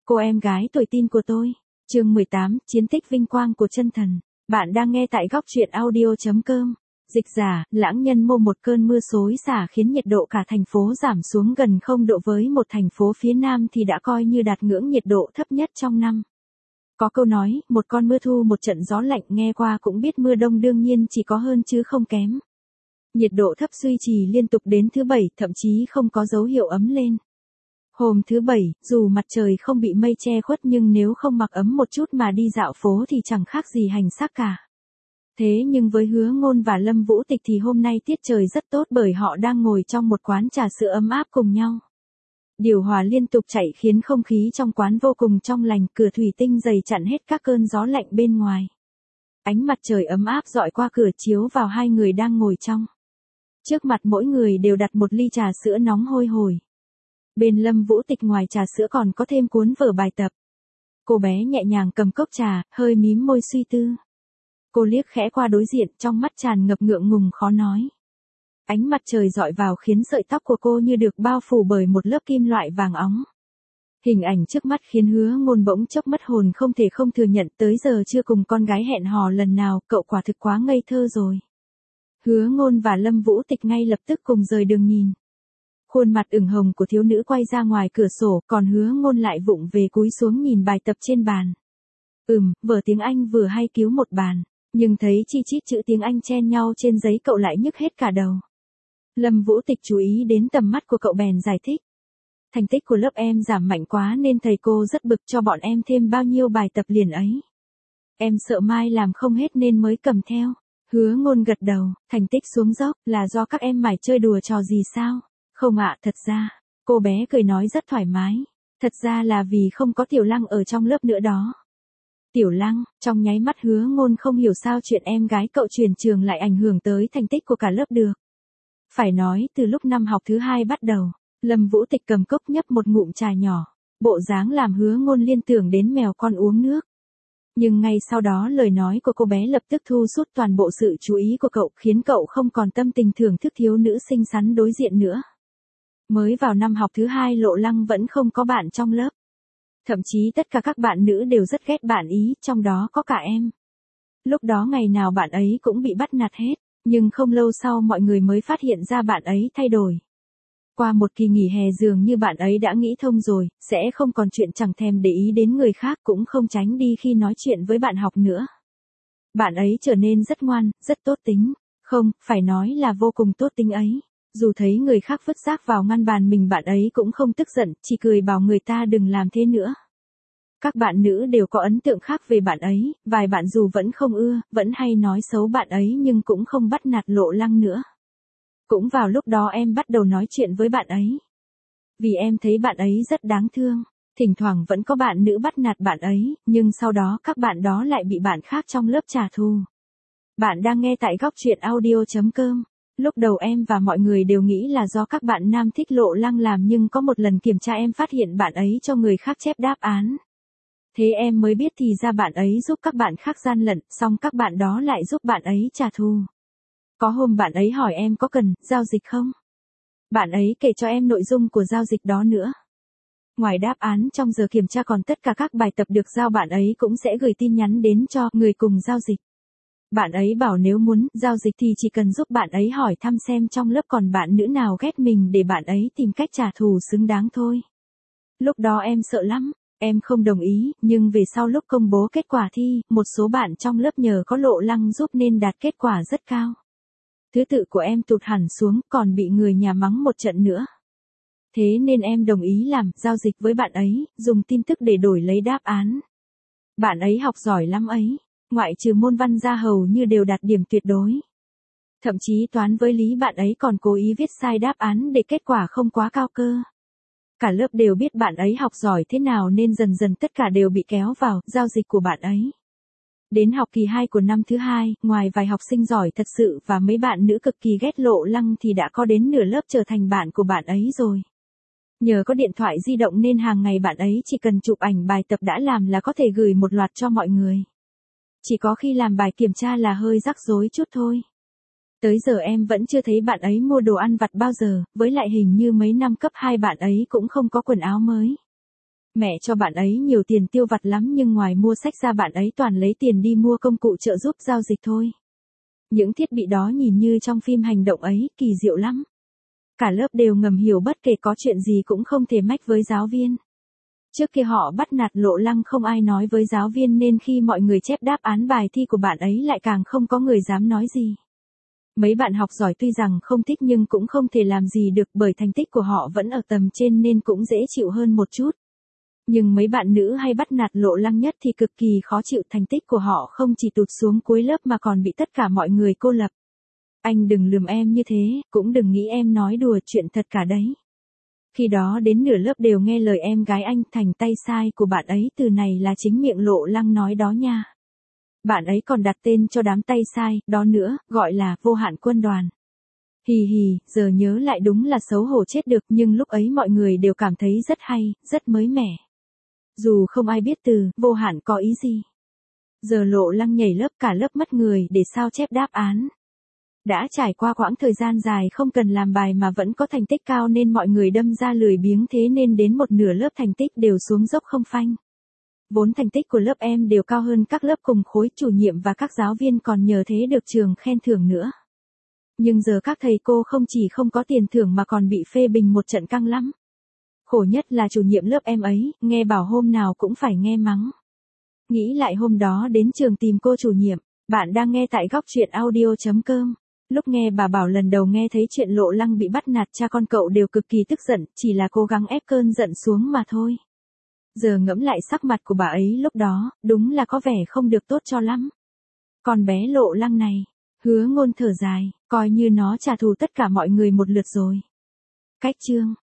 Cô em gái tuổi teen của tôi. Chương 18, chiến tích vinh quang của chân thần. Bạn đang nghe tại góc truyện audio.com. Dịch giả, lãng nhân mô một cơn mưa xối xả khiến nhiệt độ cả thành phố giảm xuống gần 0 độ với một thành phố phía Nam thì đã coi như đạt ngưỡng nhiệt độ thấp nhất trong năm. Có câu nói, một con mưa thu một trận gió lạnh nghe qua cũng biết mưa đông đương nhiên chỉ có hơn chứ không kém. Nhiệt độ thấp duy trì liên tục đến thứ Bảy, thậm chí không có dấu hiệu ấm lên. Hôm thứ Bảy, dù mặt trời không bị mây che khuất nhưng nếu không mặc ấm một chút mà đi dạo phố thì chẳng khác gì hành xác cả. Thế nhưng với Hứa Ngôn và Lâm Vũ Tịch thì hôm nay tiết trời rất tốt bởi họ đang ngồi trong một quán trà sữa ấm áp cùng nhau. Điều hòa liên tục chạy khiến không khí trong quán vô cùng trong lành, cửa thủy tinh dày chặn hết các cơn gió lạnh bên ngoài. Ánh mặt trời ấm áp dọi qua cửa chiếu vào hai người đang ngồi trong. Trước mặt mỗi người đều đặt một ly trà sữa nóng hôi hổi. Bên Lâm Vũ Tịch ngoài trà sữa còn có thêm cuốn vở bài tập. Cô bé nhẹ nhàng cầm cốc trà, hơi mím môi suy tư. Cô liếc khẽ qua đối diện, trong mắt tràn ngập ngượng ngùng khó nói. Ánh mặt trời dọi vào khiến sợi tóc của cô như được bao phủ bởi một lớp kim loại vàng óng. Hình ảnh trước mắt khiến Hứa Ngôn bỗng chốc mất hồn, không thể không thừa nhận tới giờ chưa cùng con gái hẹn hò lần nào, cậu quả thực quá ngây thơ rồi. Hứa Ngôn và Lâm Vũ Tịch ngay lập tức cùng rời đường nhìn. Khuôn mặt ửng hồng của thiếu nữ quay ra ngoài cửa sổ, còn Hứa Ngôn lại vụng về cúi xuống nhìn bài tập trên bàn. Vở tiếng Anh vừa hay cứu một bàn, nhưng thấy chi chít chữ tiếng Anh chen nhau trên giấy cậu lại nhức hết cả đầu. Lâm Vũ Tịch chú ý đến tầm mắt của cậu bèn giải thích. Thành tích của lớp em giảm mạnh quá nên thầy cô rất bực, cho bọn em thêm bao nhiêu bài tập liền ấy. Em sợ mai làm không hết nên mới cầm theo. Hứa Ngôn gật đầu, thành tích xuống dốc là do các em mải chơi đùa trò gì sao? Không ạ, thật ra, cô bé cười nói rất thoải mái. Thật ra là vì không có Tiểu Lăng ở trong lớp nữa đó. Tiểu Lăng, trong nháy mắt Hứa Ngôn không hiểu sao chuyện em gái cậu chuyển trường lại ảnh hưởng tới thành tích của cả lớp được. Phải nói, từ lúc năm học thứ 2 bắt đầu, Lâm Vũ Tịch cầm cốc nhấp một ngụm trà nhỏ, bộ dáng làm Hứa Ngôn liên tưởng đến mèo con uống nước. Nhưng ngay sau đó lời nói của cô bé lập tức thu hút toàn bộ sự chú ý của cậu, khiến cậu không còn tâm tình thưởng thức thiếu nữ xinh xắn đối diện nữa. Mới vào năm học thứ 2 Lộ Lăng vẫn không có bạn trong lớp. Thậm chí tất cả các bạn nữ đều rất ghét bạn ý, trong đó có cả em. Lúc đó ngày nào bạn ấy cũng bị bắt nạt hết, nhưng không lâu sau mọi người mới phát hiện ra bạn ấy thay đổi. Qua một kỳ nghỉ hè dường như bạn ấy đã nghĩ thông rồi, sẽ không còn chuyện chẳng thèm để ý đến người khác, cũng không tránh đi khi nói chuyện với bạn học nữa. Bạn ấy trở nên rất ngoan, rất tốt tính. Không, phải nói là vô cùng tốt tính ấy. Dù thấy người khác vứt rác vào ngăn bàn mình bạn ấy cũng không tức giận, chỉ cười bảo người ta đừng làm thế nữa. Các bạn nữ đều có ấn tượng khác về bạn ấy, vài bạn dù vẫn không ưa, vẫn hay nói xấu bạn ấy nhưng cũng không bắt nạt Lộ Lăng nữa. Cũng vào lúc đó em bắt đầu nói chuyện với bạn ấy. Vì em thấy bạn ấy rất đáng thương, thỉnh thoảng vẫn có bạn nữ bắt nạt bạn ấy, nhưng sau đó các bạn đó lại bị bạn khác trong lớp trả thù. Bạn đang nghe tại góc truyện audio.com. Lúc đầu em và mọi người đều nghĩ là do các bạn nam thích Lộ Lăng làm, nhưng có một lần kiểm tra em phát hiện bạn ấy cho người khác chép đáp án. Thế em mới biết thì ra bạn ấy giúp các bạn khác gian lận, xong các bạn đó lại giúp bạn ấy trả thù. Có hôm bạn ấy hỏi em có cần giao dịch không? Bạn ấy kể cho em nội dung của giao dịch đó nữa. Ngoài đáp án trong giờ kiểm tra còn tất cả các bài tập được giao bạn ấy cũng sẽ gửi tin nhắn đến cho người cùng giao dịch. Bạn ấy bảo nếu muốn giao dịch thì chỉ cần giúp bạn ấy hỏi thăm xem trong lớp còn bạn nữ nào ghét mình để bạn ấy tìm cách trả thù xứng đáng thôi. Lúc đó em sợ lắm, em không đồng ý, nhưng về sau lúc công bố kết quả thi, một số bạn trong lớp nhờ có Lộ Lăng giúp nên đạt kết quả rất cao. Thứ tự của em tụt hẳn xuống, còn bị người nhà mắng một trận nữa. Thế nên em đồng ý làm giao dịch với bạn ấy, dùng tin tức để đổi lấy đáp án. Bạn ấy học giỏi lắm ấy, ngoại trừ môn văn ra hầu như đều đạt điểm tuyệt đối. Thậm chí toán với lý bạn ấy còn cố ý viết sai đáp án để kết quả không quá cao cơ. Cả lớp đều biết bạn ấy học giỏi thế nào nên dần dần tất cả đều bị kéo vào giao dịch của bạn ấy. Đến học kỳ 2 của năm thứ 2, ngoài vài học sinh giỏi thật sự và mấy bạn nữ cực kỳ ghét Lộ Lăng thì đã có đến nửa lớp trở thành bạn của bạn ấy rồi. Nhờ có điện thoại di động nên hàng ngày bạn ấy chỉ cần chụp ảnh bài tập đã làm là có thể gửi một loạt cho mọi người. Chỉ có khi làm bài kiểm tra là hơi rắc rối chút thôi. Tới giờ em vẫn chưa thấy bạn ấy mua đồ ăn vặt bao giờ, với lại hình như mấy năm cấp 2 bạn ấy cũng không có quần áo mới. Mẹ cho bạn ấy nhiều tiền tiêu vặt lắm nhưng ngoài mua sách ra bạn ấy toàn lấy tiền đi mua công cụ trợ giúp giao dịch thôi. Những thiết bị đó nhìn như trong phim hành động ấy, kỳ diệu lắm. Cả lớp đều ngầm hiểu bất kể có chuyện gì cũng không thể mách với giáo viên. Trước kia họ bắt nạt Lộ Lăng không ai nói với giáo viên nên khi mọi người chép đáp án bài thi của bạn ấy lại càng không có người dám nói gì. Mấy bạn học giỏi tuy rằng không thích nhưng cũng không thể làm gì được bởi thành tích của họ vẫn ở tầm trên nên cũng dễ chịu hơn một chút. Nhưng mấy bạn nữ hay bắt nạt Lộ Lăng nhất thì cực kỳ khó chịu, thành tích của họ không chỉ tụt xuống cuối lớp mà còn bị tất cả mọi người cô lập. Anh đừng lườm em như thế, cũng đừng nghĩ em nói đùa, chuyện thật cả đấy. Khi đó đến nửa lớp đều nghe lời em gái anh, thành tay sai của bạn ấy từ này là chính miệng Lộ Lăng nói đó nha. Bạn ấy còn đặt tên cho đám tay sai, đó nữa, gọi là vô hạn quân đoàn. Hì hì, giờ nhớ lại đúng là xấu hổ chết được nhưng lúc ấy mọi người đều cảm thấy rất hay, rất mới mẻ. Dù không ai biết từ vô hạn có ý gì. Giờ Lộ Lăng nhảy lớp cả lớp mất người để sao chép đáp án. Đã trải qua quãng thời gian dài không cần làm bài mà vẫn có thành tích cao nên mọi người đâm ra lười biếng thế nên đến một nửa lớp thành tích đều xuống dốc không phanh. Vốn thành tích của lớp em đều cao hơn các lớp cùng khối, chủ nhiệm và các giáo viên còn nhờ thế được trường khen thưởng nữa. Nhưng giờ các thầy cô không chỉ không có tiền thưởng mà còn bị phê bình một trận căng lắm. Khổ nhất là chủ nhiệm lớp em ấy, nghe bảo hôm nào cũng phải nghe mắng. Nghĩ lại hôm đó đến trường tìm cô chủ nhiệm, bạn đang nghe tại góc truyện audio.com. Lúc nghe bà bảo lần đầu nghe thấy chuyện Lộ Lăng bị bắt nạt cha con cậu đều cực kỳ tức giận, chỉ là cố gắng ép cơn giận xuống mà thôi. Giờ ngẫm lại sắc mặt của bà ấy lúc đó, đúng là có vẻ không được tốt cho lắm. Còn bé Lộ Lăng này, Hứa Ngôn thở dài, coi như nó trả thù tất cả mọi người một lượt rồi. Cách chương